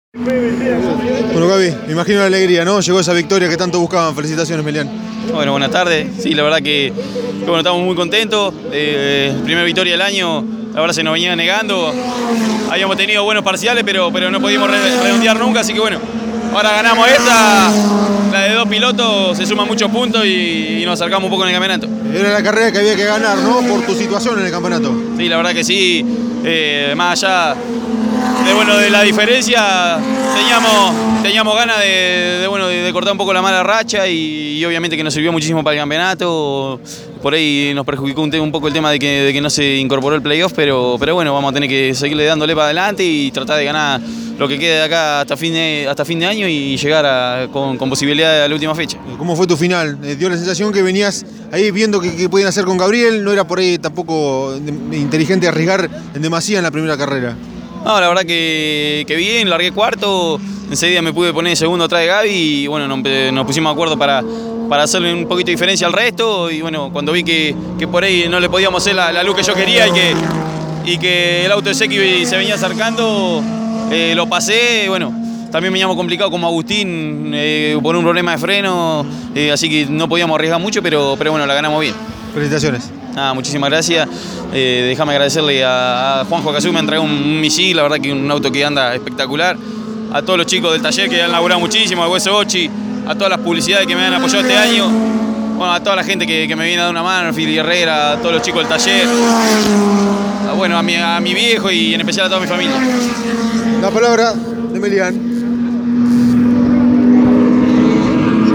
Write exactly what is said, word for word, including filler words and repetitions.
Bueno, Gaby, me imagino la alegría, ¿no? Llegó esa victoria que tanto buscaban. Felicitaciones, Melián. Bueno, buenas tardes. Sí, la verdad que, que bueno, estamos muy contentos. Eh, primera victoria del año, la verdad se nos venía negando. Habíamos tenido buenos parciales, pero, pero no pudimos redondear nunca, así que bueno, ahora ganamos esta. La de dos pilotos se suman muchos puntos y, y nos acercamos un poco en el campeonato. Era la carrera que había que ganar, ¿no? Por tu situación en el campeonato. Sí, la verdad que sí. Eh, más allá de, bueno, de la diferencia, teníamos, teníamos ganas de, de, bueno, de, de cortar un poco la mala racha y, y obviamente que nos sirvió muchísimo para el campeonato. Por ahí nos perjudicó un, un poco el tema de que, de que no se incorporó el playoff, pero, pero bueno, vamos a tener que seguirle dándole para adelante y tratar de ganar lo que quede de acá hasta fin de, hasta fin de año y llegar a, con, con posibilidad a la última fecha. ¿Cómo fue tu final? ¿Dio la sensación que venías ahí viendo que, que podían hacer con Gabriel? ¿No era por ahí tampoco inteligente arriesgar en demasía en la primera carrera? No, la verdad que, que bien, largué cuarto, enseguida me pude poner segundo atrás de Gaby y bueno, nos, nos pusimos de acuerdo para, para hacerle un poquito de diferencia al resto y bueno, cuando vi que, que por ahí no le podíamos hacer la, la luz que yo quería y que, y que el auto de Seki se venía acercando, eh, lo pasé, bueno, también veníamos complicado como Agustín eh, por un problema de freno, eh, así que no podíamos arriesgar mucho, pero, pero bueno, la ganamos bien. Felicitaciones. Ah, muchísimas gracias. Eh, déjame agradecerle a, a Juanjo Cazú, me entregó un, un misil, la verdad que un auto que anda espectacular. A todos los chicos del taller que han laburado muchísimo, a Hueso Ochi, a todas las publicidades que me han apoyado este año. Bueno, a toda la gente que, que me viene a dar una mano, Fili Herrera, a todos los chicos del taller. A, bueno, a mi, a mi viejo y en especial a toda mi familia. La palabra de Melián.